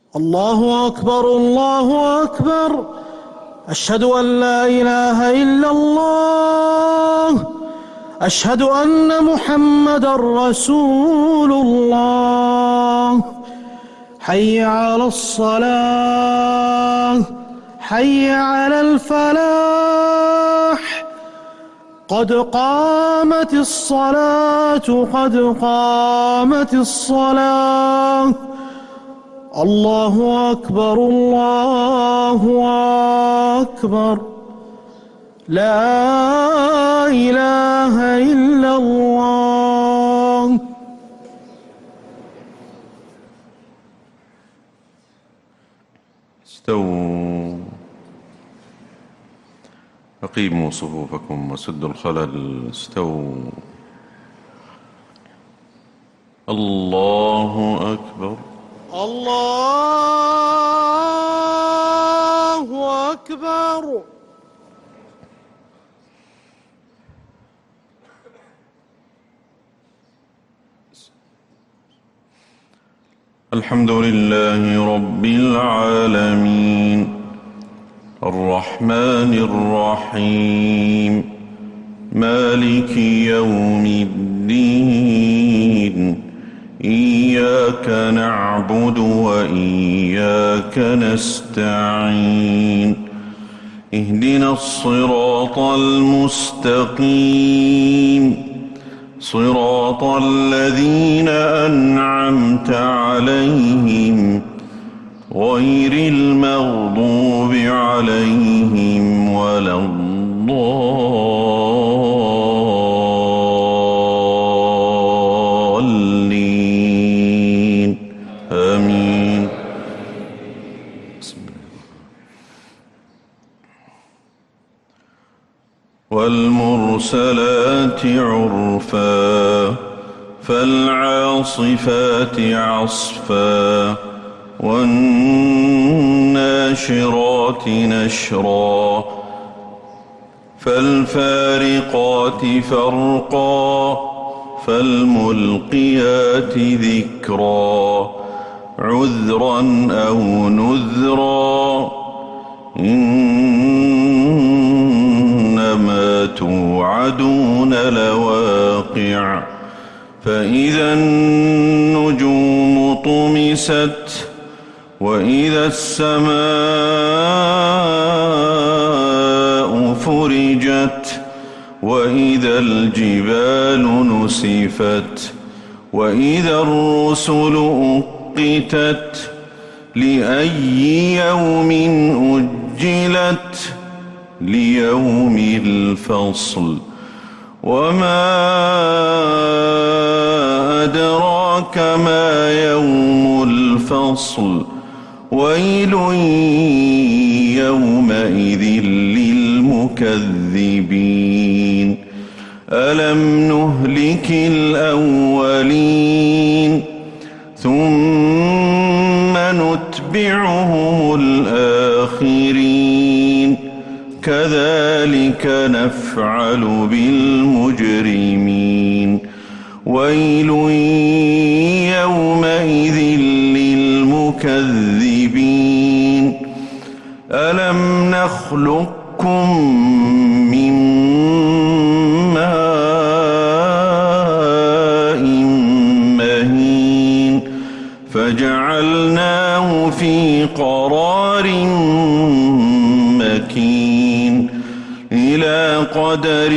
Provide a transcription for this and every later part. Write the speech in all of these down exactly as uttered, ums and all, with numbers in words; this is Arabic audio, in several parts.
الله أكبر الله أكبر. أشهد أن لا إله إلا الله. أشهد أن محمدًا رسول الله. حي على الصلاة، حي على الفلاح. قد قامت الصلاة، قد قامت الصلاة. الله أكبر الله أكبر. لا إله إلا الله. استووا، أقيموا صفوفكم وسدوا الخلل. استووا. الله أكبر الله أكبر. الحمد لله رب العالمين الرحمن الرحيم مالك يوم الدين. إياك نعبد وإياك نستعين. اهدنا الصراط المستقيم صراط الذين أنعمت عليهم غير المغضوب عليهم ولا الضالين. آمين. والمرسلات عرفا فالعاصفات عصفا والناشرات نشرا فالفارقات فرقا فالملقيات ذكرا عذرا أو نذرا. إنما توعدون لواقع. فإذا النجوم طمست وإذا السماء فرجت وإذا الجبال نسفت وإذا الرسل أقتت لأي يوم أجلت ليوم الفصل. وما أدراك ما يوم الفصل. ويل يومئذ للمكذبين. ألم نهلك الأولين ثم نتبعهم الآخرين كذلك نفعل بالمجرمين. ويل يومئذ للمكذبين. ألم نخلقكم من ماء مهين فجعلناه في قرار مكين إلى قدر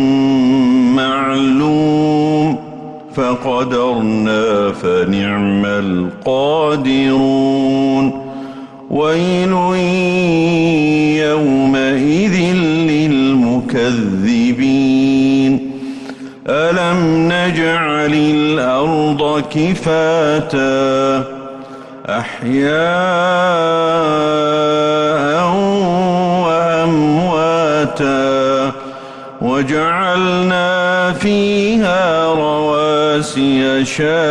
معلوم فقدرنا فنعم القادرون. ويل يومئذ للمكذبين. ألم نجعل الأرض كفاتا أحياء وأمواتا وجعلنا فيها رواسي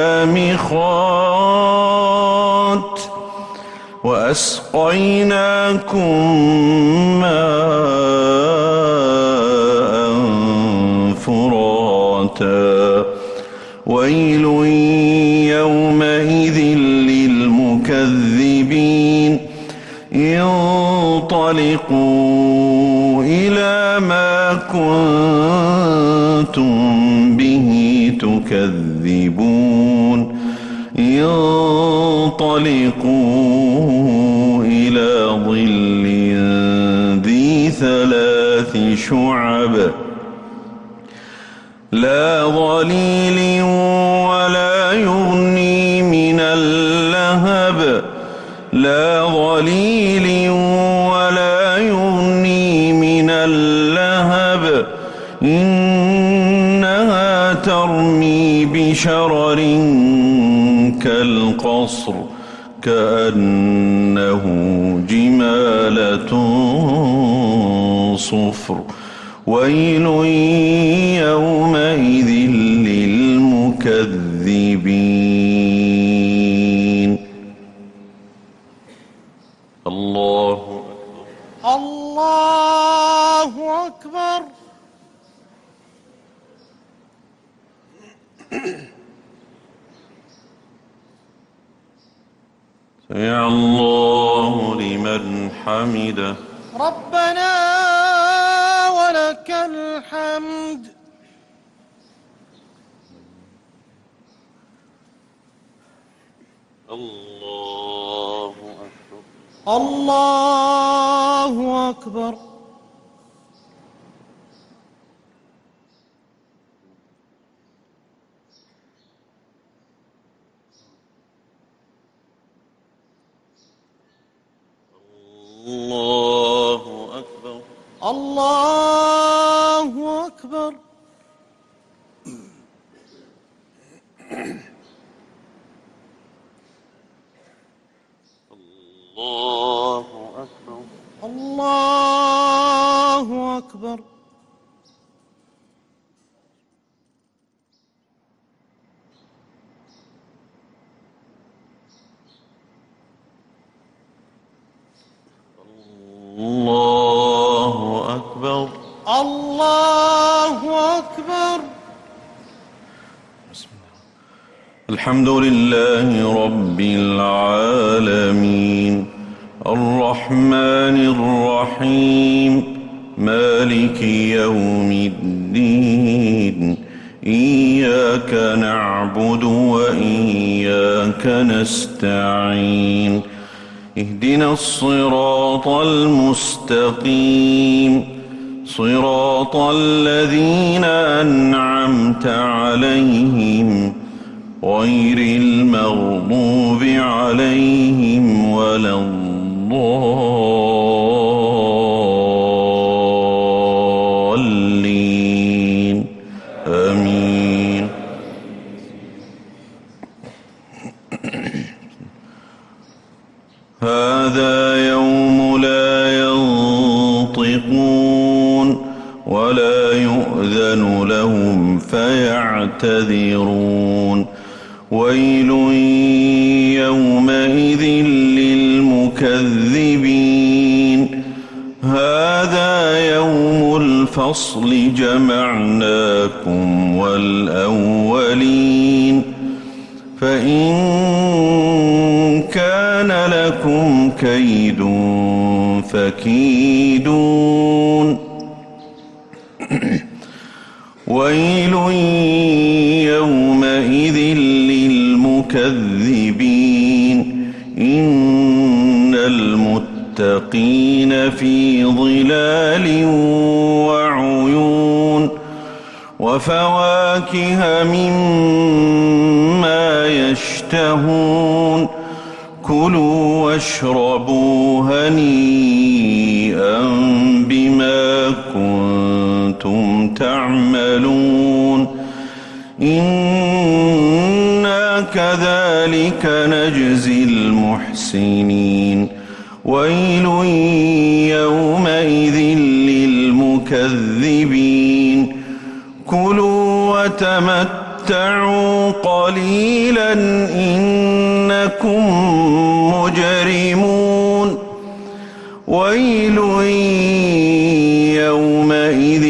شامخات وأسقيناكم ماء فراتا. ويل يومئذ للمكذبين. انطلقوا إلى ما كنتم به تكذبون انطلقوا إلى ظل ذي ثلاث شعب لا ظليل ولا يغني من اللهب لا ظليل ولا يغني من اللهب إنها ترمي بشرر كالقصر كأنه جمالة صفر ويل يومئذ للمكذبين. الله الله أكبر. سمع الله لمن حمده. ربنا ولك الحمد. الله أكبر. الله أكبر. الله أكبر. الله أكبر. الله أكبر. الله أكبر. الله أكبر. الله أكبر. بسم الله. الحمد لله رب العالمين الرحمن الرحيم مالك يوم الدين إياك نعبد وإياك نستعين اهدنا الصراط المستقيم صراط الذين أنعمت عليهم غير المغضوب عليهم ولا الضالين آمين. هذا يوم لا ينطقون ولا يؤذن لهم فيعتذرون ويل يومئذ للمكذبين. هذا يوم الفصل جمعناكم والأولين فإن كان لكم كيد فكيدون ويل يومئذ للمكذبين. إن المتقين في ظلال وعيون وفواكه مما يشتهون كلوا واشربوا هنيئا بما كنتم تعملون إنا كذلك نجزي المحسنين. ويل يومئذ للمكذبين. كلوا وتمتعوا قليلا إنكم مجرمون. ويل يومئذ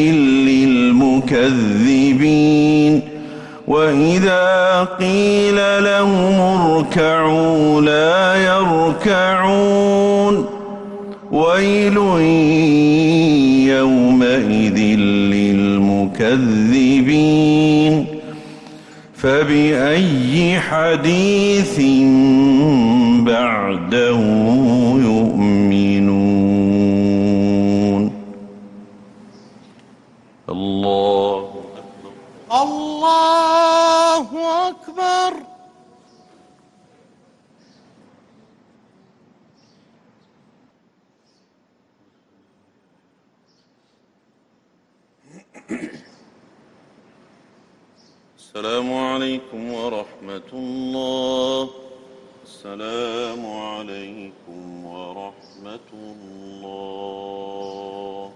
للمكذبين. وإذا قيل لهم اركعوا لا يركعون ويل يومئذ للمكذبين فبأي حديث بعده يؤمنون الله الله أكبر. السلام عليكم ورحمة الله. السلام عليكم ورحمة الله.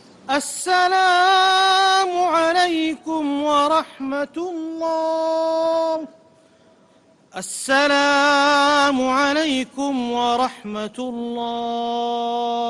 السلام عليكم ورحمة الله. السلام عليكم ورحمة الله.